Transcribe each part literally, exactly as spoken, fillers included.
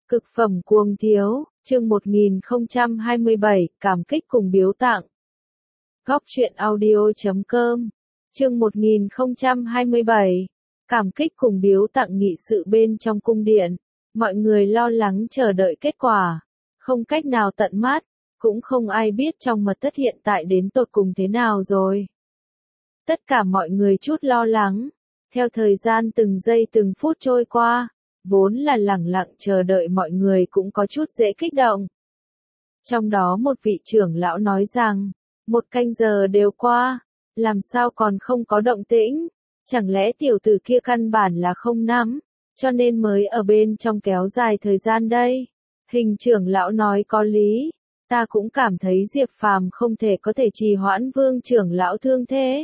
Cực phẩm cuồng thiếu, chương một nghìn không trăm hai mươi bảy, cảm kích cùng biếu tặng. Góc truyện audio chấm com, chương một nghìn không trăm hai mươi bảy, cảm kích cùng biếu tặng nghị sự bên trong cung điện. Mọi người lo lắng chờ đợi kết quả, không cách nào tận mắt, cũng không ai biết trong mật thất hiện tại đến tột cùng thế nào rồi. Tất cả mọi người chút lo lắng, theo thời gian từng giây từng phút trôi qua. Vốn là lẳng lặng chờ đợi mọi người cũng có chút dễ kích động. Trong đó một vị trưởng lão nói rằng, một canh giờ đều qua, làm sao còn không có động tĩnh, chẳng lẽ tiểu tử kia căn bản là không nắm, cho nên mới ở bên trong kéo dài thời gian đây. Hình trưởng lão nói có lý, ta cũng cảm thấy Diệp Phàm không thể có thể trì hoãn vương trưởng lão thương thế.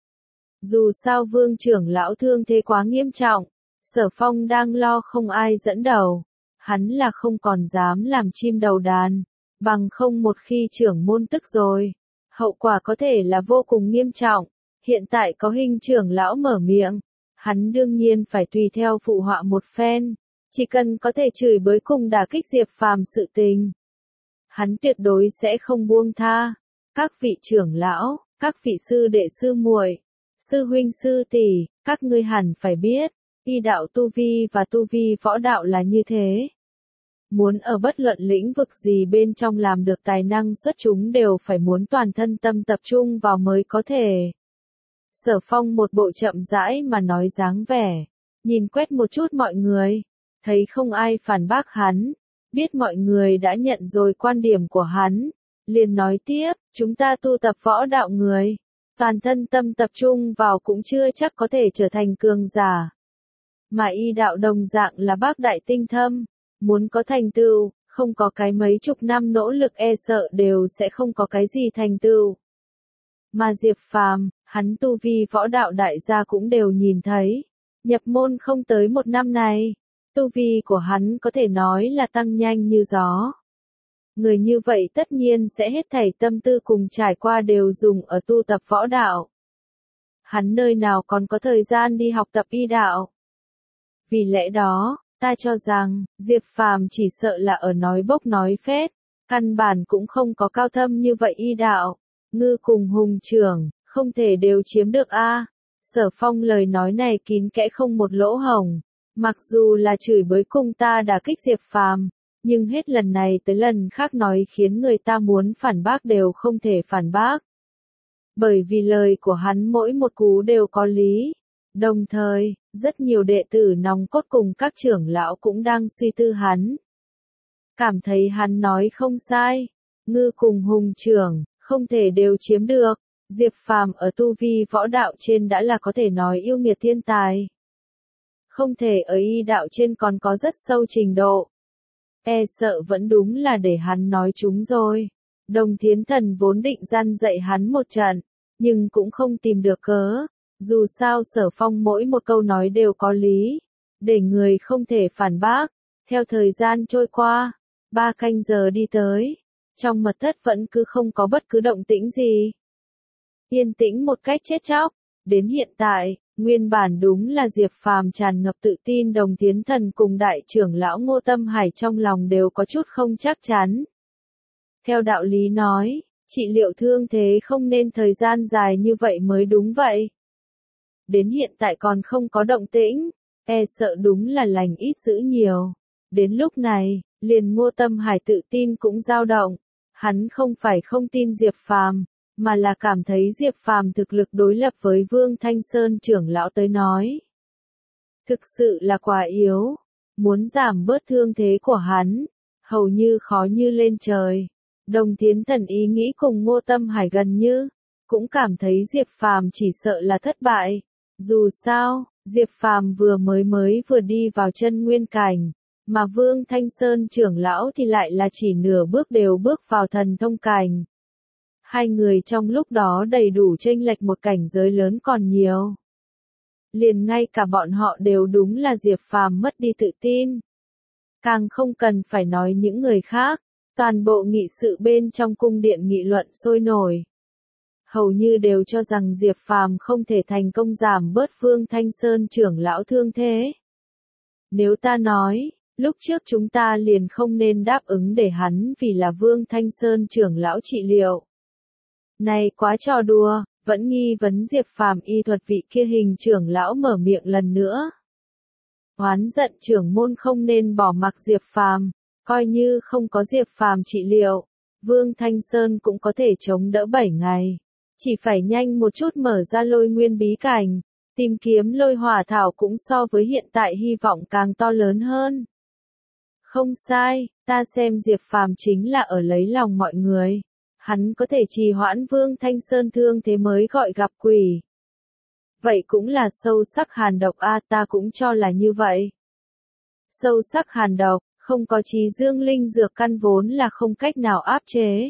Dù sao vương trưởng lão thương thế quá nghiêm trọng. Sở Phong đang lo không ai dẫn đầu, hắn là không còn dám làm chim đầu đàn, bằng không một khi trưởng môn tức rồi, hậu quả có thể là vô cùng nghiêm trọng. Hiện tại có hình trưởng lão mở miệng, hắn đương nhiên phải tùy theo phụ họa một phen, chỉ cần có thể chửi bới cùng đả kích Diệp Phàm sự tình. Hắn tuyệt đối sẽ không buông tha. Các vị trưởng lão, các vị sư đệ sư muội, sư huynh sư tỷ, các ngươi hẳn phải biết. Y đạo tu vi và tu vi võ đạo là như thế. Muốn ở bất luận lĩnh vực gì bên trong làm được tài năng xuất chúng đều phải muốn toàn thân tâm tập trung vào mới có thể. Sở Phong một bộ chậm rãi mà nói dáng vẻ, nhìn quét một chút mọi người, thấy không ai phản bác hắn, biết mọi người đã nhận rồi quan điểm của hắn, liền nói tiếp, chúng ta tu tập võ đạo người, toàn thân tâm tập trung vào cũng chưa chắc có thể trở thành cường giả. Mà y đạo đồng dạng là bác đại tinh thâm, muốn có thành tựu, không có cái mấy chục năm nỗ lực e sợ đều sẽ không có cái gì thành tựu. Mà Diệp Phàm, hắn tu vi võ đạo đại gia cũng đều nhìn thấy, nhập môn không tới một năm này, tu vi của hắn có thể nói là tăng nhanh như gió. Người như vậy tất nhiên sẽ hết thảy tâm tư cùng trải qua đều dùng ở tu tập võ đạo. Hắn nơi nào còn có thời gian đi học tập y đạo. Vì lẽ đó, ta cho rằng, Diệp Phàm chỉ sợ là ở nói bốc nói phét, căn bản cũng không có cao thâm như vậy y đạo. Ngư cùng hùng trưởng, không thể đều chiếm được a. À. Sở Phong lời nói này kín kẽ không một lỗ hổng, mặc dù là chửi bới cùng ta đả kích Diệp Phàm, nhưng hết lần này tới lần khác nói khiến người ta muốn phản bác đều không thể phản bác. Bởi vì lời của hắn mỗi một cú đều có lý. Đồng thời, rất nhiều đệ tử nòng cốt cùng các trưởng lão cũng đang suy tư hắn. Cảm thấy hắn nói không sai, ngư cùng hùng trưởng, không thể đều chiếm được. Diệp Phàm ở tu vi võ đạo trên đã là có thể nói yêu nghiệt thiên tài. Không thể ở y đạo trên còn có rất sâu trình độ. E sợ vẫn đúng là để hắn nói chúng rồi. Đồng Thiến Thần vốn định gian dạy hắn một trận, nhưng cũng không tìm được cớ. Dù sao Sở Phong mỗi một câu nói đều có lý, để người không thể phản bác. Theo thời gian trôi qua, ba canh giờ đi tới, trong mật thất vẫn cứ không có bất cứ động tĩnh gì. Yên tĩnh một cách chết chóc, đến hiện tại, nguyên bản đúng là Diệp Phàm tràn ngập tự tin Đồng Thiến Thần cùng đại trưởng lão Ngô Tâm Hải trong lòng đều có chút không chắc chắn. Theo đạo lý nói, trị liệu thương thế không nên thời gian dài như vậy mới đúng vậy. Đến hiện tại còn không có động tĩnh, e sợ đúng là lành ít dữ nhiều. Đến lúc này, liền Ngô Tâm Hải tự tin cũng dao động, hắn không phải không tin Diệp Phàm, mà là cảm thấy Diệp Phàm thực lực đối lập với Vương Thanh Sơn trưởng lão tới nói. Thực sự là quá yếu, muốn giảm bớt thương thế của hắn, hầu như khó như lên trời. Đồng Thiến Thần ý nghĩ cùng Ngô Tâm Hải gần như, cũng cảm thấy Diệp Phàm chỉ sợ là thất bại. Dù sao, Diệp Phàm vừa mới mới vừa đi vào chân nguyên cảnh, mà Vương Thanh Sơn trưởng lão thì lại là chỉ nửa bước đều bước vào thần thông cảnh. Hai người trong lúc đó đầy đủ chênh lệch một cảnh giới lớn còn nhiều. Liền ngay cả bọn họ đều đúng là Diệp Phàm mất đi tự tin. Càng không cần phải nói những người khác, toàn bộ nghị sự bên trong cung điện nghị luận sôi nổi. Hầu như đều cho rằng Diệp Phàm không thể thành công giảm bớt Vương Thanh Sơn trưởng lão thương thế. Nếu ta nói, Lúc trước chúng ta liền không nên đáp ứng để hắn vì là Vương Thanh Sơn trưởng lão trị liệu. Này quá trò đùa, vẫn nghi vấn Diệp Phàm y thuật vị kia hình trưởng lão mở miệng lần nữa. Oán giận trưởng môn không nên bỏ mặc Diệp Phàm, coi như không có Diệp Phàm trị liệu, Vương Thanh Sơn cũng có thể chống đỡ bảy ngày. Chỉ phải nhanh một chút mở ra lôi nguyên bí cảnh, tìm kiếm lôi hỏa thảo cũng so với hiện tại hy vọng càng to lớn hơn. Không sai, ta xem Diệp Phàm chính là ở lấy lòng mọi người. Hắn có thể trì hoãn Vương Thanh Sơn thương thế mới gọi gặp quỷ. Vậy cũng là sâu sắc hàn độc a, ta cũng cho là như vậy. Sâu sắc hàn độc, không có trí dương linh dược căn vốn là không cách nào áp chế.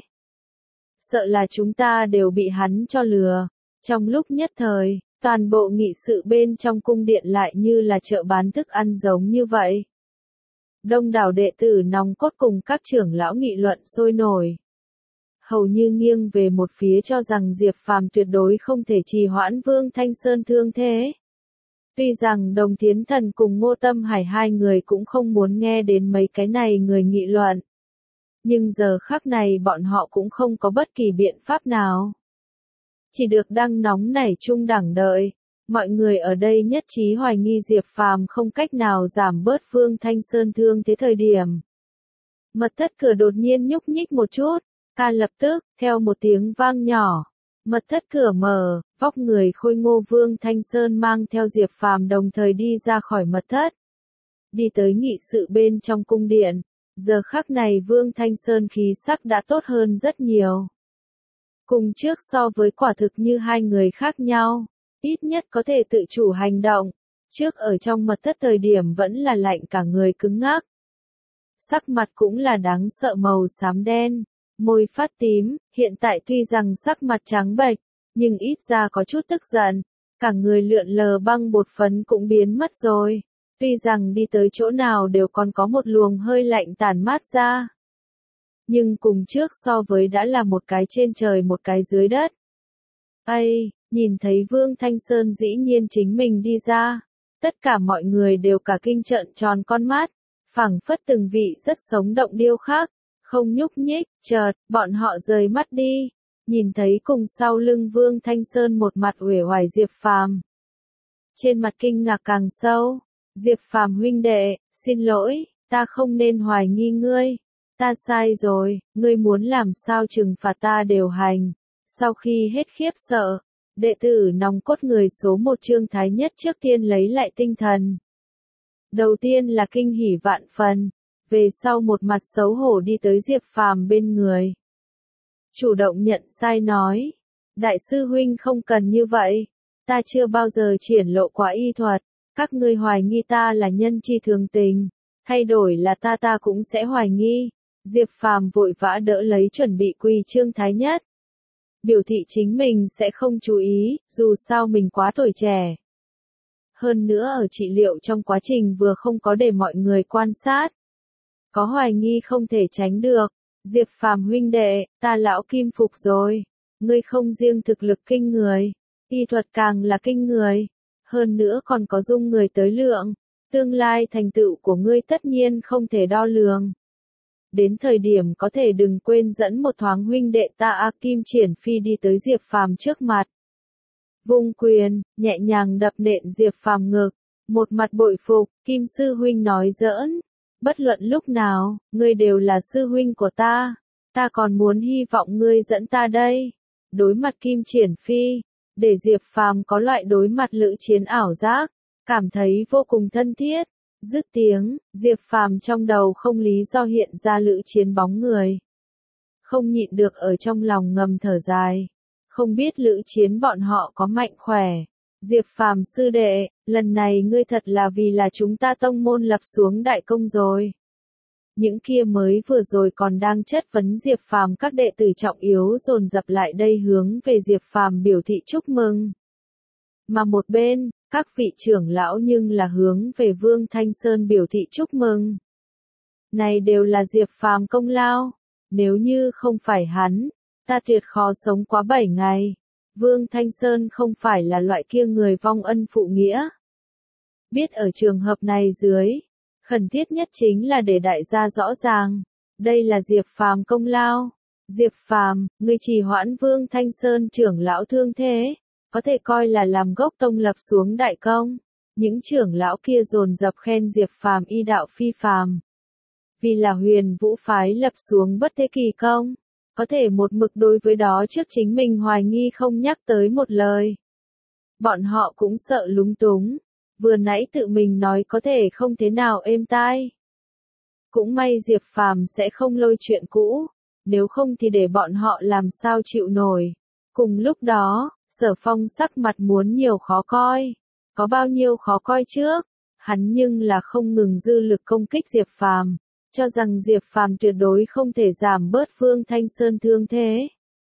Sợ là chúng ta đều bị hắn cho lừa. Trong lúc nhất thời, toàn bộ nghị sự bên trong cung điện lại như là chợ bán thức ăn giống như vậy. Đông đảo đệ tử nòng cốt cùng các trưởng lão nghị luận sôi nổi. Hầu như nghiêng về một phía cho rằng Diệp Phàm tuyệt đối không thể trì hoãn Vương Thanh Sơn thương thế. Tuy rằng Đồng Thiến Thần cùng Ngô Tâm Hải hai người cũng không muốn nghe đến mấy cái này người nghị luận. Nhưng giờ khắc này bọn họ cũng không có bất kỳ biện pháp nào. Chỉ được đang nóng nảy chung đẳng đợi. Mọi người ở đây nhất trí hoài nghi Diệp Phàm không cách nào giảm bớt Vương Thanh Sơn thương thế thời điểm. Mật thất cửa đột nhiên nhúc nhích một chút, ca lập tức, theo một tiếng vang nhỏ. Mật thất cửa mở, vóc người khôi ngô Vương Thanh Sơn mang theo Diệp Phàm đồng thời đi ra khỏi mật thất. Đi tới nghị sự bên trong cung điện, giờ khắc này Vương Thanh Sơn khí sắc đã tốt hơn rất nhiều. Cùng trước so với quả thực như hai người khác nhau. Ít nhất có thể tự chủ hành động, trước ở trong mật thất thời điểm vẫn là lạnh cả người cứng ngắc. Sắc mặt cũng là đáng sợ màu xám đen, môi phát tím, hiện tại tuy rằng sắc mặt trắng bệch, nhưng ít ra có chút tức giận, cả người lượn lờ băng bột phấn cũng biến mất rồi. Tuy rằng đi tới chỗ nào đều còn có một luồng hơi lạnh tản mát ra. Nhưng cùng trước so với đã là một cái trên trời một cái dưới đất. Ây! Nhìn thấy Vương Thanh Sơn dĩ nhiên chính mình đi ra, tất cả mọi người đều cả kinh trợn tròn con mắt, phảng phất từng vị rất sống động điêu khắc, không nhúc nhích, chợt, bọn họ rời mắt đi, nhìn thấy cùng sau lưng Vương Thanh Sơn một mặt uể oải Diệp Phàm. Trên mặt kinh ngạc càng sâu, Diệp Phàm huynh đệ, xin lỗi, ta không nên hoài nghi ngươi, ta sai rồi, ngươi muốn làm sao trừng phạt ta đều hành. Sau khi hết khiếp sợ, đệ tử nòng cốt người số một Trương Thái Nhất trước tiên lấy lại tinh thần. Đầu tiên là kinh hỉ vạn phần, về sau một mặt xấu hổ đi tới Diệp Phàm bên người. Chủ động nhận sai nói, đại sư huynh không cần như vậy, ta chưa bao giờ triển lộ quá y thuật, các ngươi hoài nghi ta là nhân chi thường tình, thay đổi là ta ta cũng sẽ hoài nghi. Diệp Phàm vội vã đỡ lấy chuẩn bị quỳ Trương Thái Nhất. Biểu thị chính mình sẽ không chú ý, dù sao mình quá tuổi trẻ. Hơn nữa ở trị liệu trong quá trình vừa không có để mọi người quan sát. Có hoài nghi không thể tránh được. Diệp Phàm huynh đệ, ta lão kim phục rồi. Ngươi không riêng thực lực kinh người, y thuật càng là kinh người. Hơn nữa còn có dung người tới lượng. Tương lai thành tựu của ngươi tất nhiên không thể đo lường. Đến thời điểm có thể đừng quên dẫn một thoáng huynh đệ ta A Kim Triển Phi đi tới Diệp Phàm trước mặt. Vung quyền, nhẹ nhàng đập nện Diệp Phàm ngực, một mặt bội phục, Kim sư huynh nói giỡn, bất luận lúc nào, ngươi đều là sư huynh của ta, ta còn muốn hy vọng ngươi dẫn ta đây. Đối mặt Kim Triển Phi, để Diệp Phàm có loại đối mặt lữ chiến ảo giác, cảm thấy vô cùng thân thiết. Dứt tiếng, Diệp Phàm trong đầu không lý do hiện ra lữ chiến bóng người. Không nhịn được ở trong lòng ngầm thở dài. Không biết lữ chiến bọn họ có mạnh khỏe. Diệp Phàm sư đệ, lần này ngươi thật là vì là chúng ta tông môn lập xuống đại công rồi. Những kia mới vừa rồi còn đang chất vấn Diệp Phàm các đệ tử trọng yếu dồn dập lại đây hướng về Diệp Phàm biểu thị chúc mừng. Mà một bên, các vị trưởng lão nhưng là hướng về Vương Thanh Sơn biểu thị chúc mừng. Này đều là Diệp Phàm công lao, nếu như không phải hắn, ta tuyệt khó sống quá bảy ngày. Vương Thanh Sơn không phải là loại kia người vong ân phụ nghĩa. Biết ở trường hợp này dưới, Khẩn thiết nhất chính là để đại gia rõ ràng, đây là Diệp Phàm công lao. Diệp Phàm, người trì hoãn Vương Thanh Sơn trưởng lão thương thế, có thể coi là làm gốc tông lập xuống đại công. Những trưởng lão kia dồn dập khen Diệp Phàm y đạo phi phàm. Vì là Huyền Vũ phái lập xuống bất thế kỳ công, có thể một mực đối với đó trước chính mình hoài nghi không nhắc tới một lời. Bọn họ cũng sợ lúng túng, vừa nãy tự mình nói có thể không thế nào êm tai. Cũng may Diệp Phàm sẽ không lôi chuyện cũ, nếu không thì để bọn họ làm sao chịu nổi. Cùng lúc đó, Sở Phong sắc mặt muốn nhiều khó coi. Có bao nhiêu khó coi trước, hắn nhưng là không ngừng dư lực công kích Diệp Phàm, cho rằng Diệp Phàm tuyệt đối không thể giảm bớt Vương Thanh Sơn thương thế.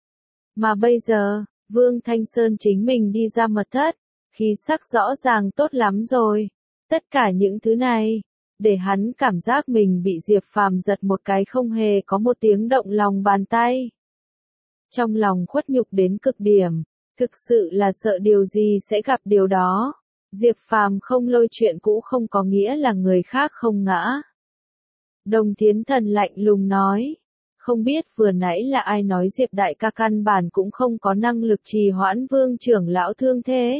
Mà bây giờ, Vương Thanh Sơn chính mình đi ra mật thất, khí sắc rõ ràng tốt lắm rồi. Tất cả những thứ này, để hắn cảm giác mình bị Diệp Phàm giật một cái không hề có một tiếng động lòng bàn tay. Trong lòng khuất nhục đến cực điểm, thực sự là sợ điều gì sẽ gặp điều đó. Diệp Phàm không lôi chuyện cũ không có nghĩa là người khác không ngã. Đồng Thiến Thần lạnh lùng nói, không biết vừa nãy là ai nói Diệp đại ca căn bản cũng không có năng lực trì hoãn Vương trưởng lão thương thế.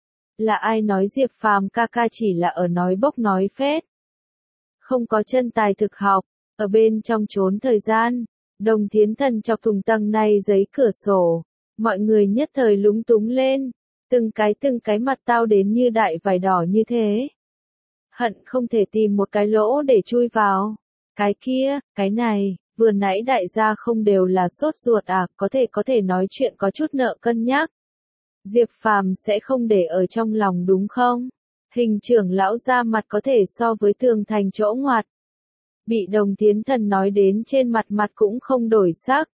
Là ai nói Diệp Phàm ca ca chỉ là ở nói bốc nói phét. Không có chân tài thực học, ở bên trong trốn thời gian. Đồng Thiến Thần chọc thùng tầng này giấy cửa sổ, mọi người nhất thời lúng túng lên. Từng cái từng cái mặt tao đến như đại vải đỏ như thế. Hận không thể tìm một cái lỗ để chui vào. Cái kia, cái này, vừa nãy đại gia không đều là sốt ruột à, có thể có thể nói chuyện có chút nợ cân nhắc. Diệp Phàm sẽ không để ở trong lòng đúng không? Hình trưởng lão ra mặt có thể so với tường thành chỗ ngoặt. Bị Đồng Thiến Thần nói đến trên mặt mặt cũng không đổi sắc.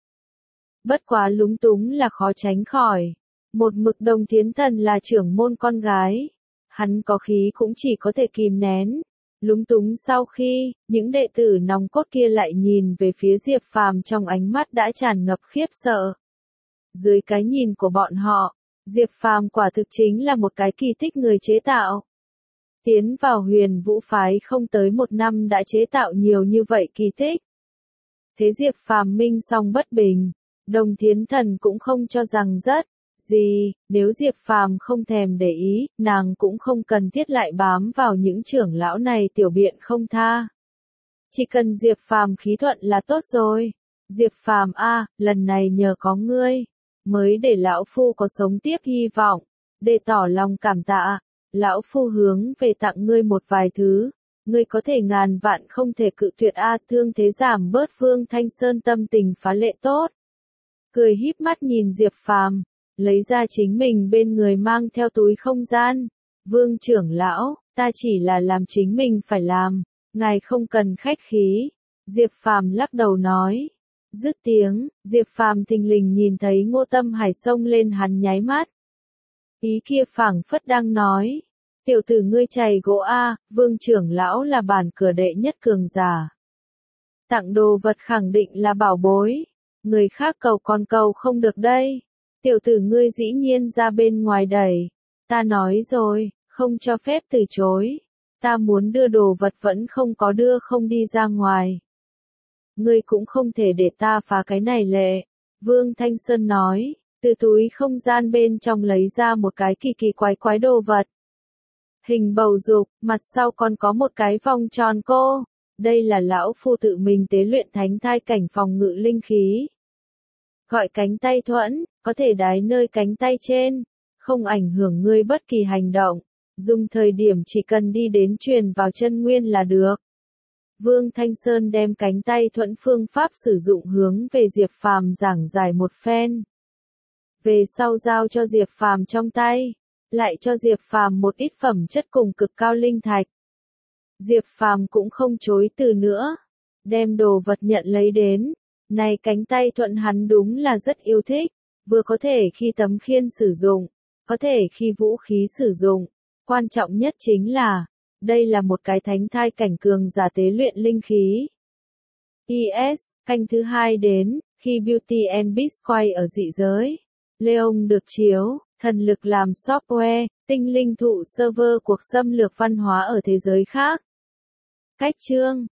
Bất quá lúng túng là khó tránh khỏi. Một mực Đồng Thiến Thần là trưởng môn con gái. Hắn có khí cũng chỉ có thể kìm nén. Lúng túng sau khi, những đệ tử nòng cốt kia lại nhìn về phía Diệp Phàm trong ánh mắt đã tràn ngập khiếp sợ. Dưới cái nhìn của bọn họ, Diệp Phàm quả thực chính là một cái kỳ tích người chế tạo. Tiến vào Huyền Vũ phái không tới một năm đã chế tạo nhiều như vậy kỳ tích. Thế Diệp Phàm minh song bất bình, Đồng Thiến Thần cũng không cho rằng rất gì, nếu Diệp Phàm không thèm để ý, nàng cũng không cần thiết lại bám vào những trưởng lão này tiểu biện không tha. Chỉ cần Diệp Phàm khí thuận là tốt rồi. Diệp Phàm a, lần này nhờ có ngươi, mới để lão phu có sống tiếp hy vọng, để tỏ lòng cảm tạ, lão phu hướng về tặng ngươi một vài thứ, ngươi có thể ngàn vạn không thể cự tuyệt a, thương thế giảm bớt. Vương Thanh Sơn tâm tình phá lệ tốt, cười híp mắt nhìn Diệp Phàm, lấy ra chính mình bên người mang theo túi không gian. Vương trưởng lão, ta chỉ là làm chính mình phải làm, ngài không cần khách khí. Diệp Phàm lắc đầu nói. Dứt tiếng, Diệp Phàm thình lình nhìn thấy Ngô Tâm Hải xông lên hắn nháy mắt. Ý kia phảng phất đang nói, tiểu tử ngươi chày gỗ a, Vương trưởng lão là bản cửa đệ nhất cường giả. Tặng đồ vật khẳng định là bảo bối, người khác cầu còn cầu không được đây. Tiểu tử ngươi dĩ nhiên ra bên ngoài đẩy, ta nói rồi, không cho phép từ chối, ta muốn đưa đồ vật vẫn không có đưa không đi ra ngoài. Ngươi cũng không thể để ta phá cái này lệ, Vương Thanh Sơn nói, từ túi không gian bên trong lấy ra một cái kỳ kỳ quái quái đồ vật. Hình bầu dục, mặt sau còn có một cái vòng tròn cô, đây là lão phu tự mình tế luyện thánh thai cảnh phòng ngự linh khí. Gọi cánh tay thuẫn, có thể đái nơi cánh tay trên, không ảnh hưởng ngươi bất kỳ hành động, dùng thời điểm chỉ cần đi đến truyền vào chân nguyên là được. Vương Thanh Sơn đem cánh tay thuẫn phương pháp sử dụng hướng về Diệp Phàm giảng giải một phen. Về sau giao cho Diệp Phàm trong tay, lại cho Diệp Phàm một ít phẩm chất cùng cực cao linh thạch. Diệp Phàm cũng không chối từ nữa, đem đồ vật nhận lấy đến. Này cánh tay thuận hắn đúng là rất yêu thích, vừa có thể khi tấm khiên sử dụng, có thể khi vũ khí sử dụng, quan trọng nhất chính là, đây là một cái thánh thai cảnh cường giả tế luyện linh khí. i ét, canh thứ hai đến, khi Beauty and Beast quay ở dị giới, Leon được chiếu, thần lực làm software, tinh linh thụ server cuộc xâm lược văn hóa ở thế giới khác. Cách chương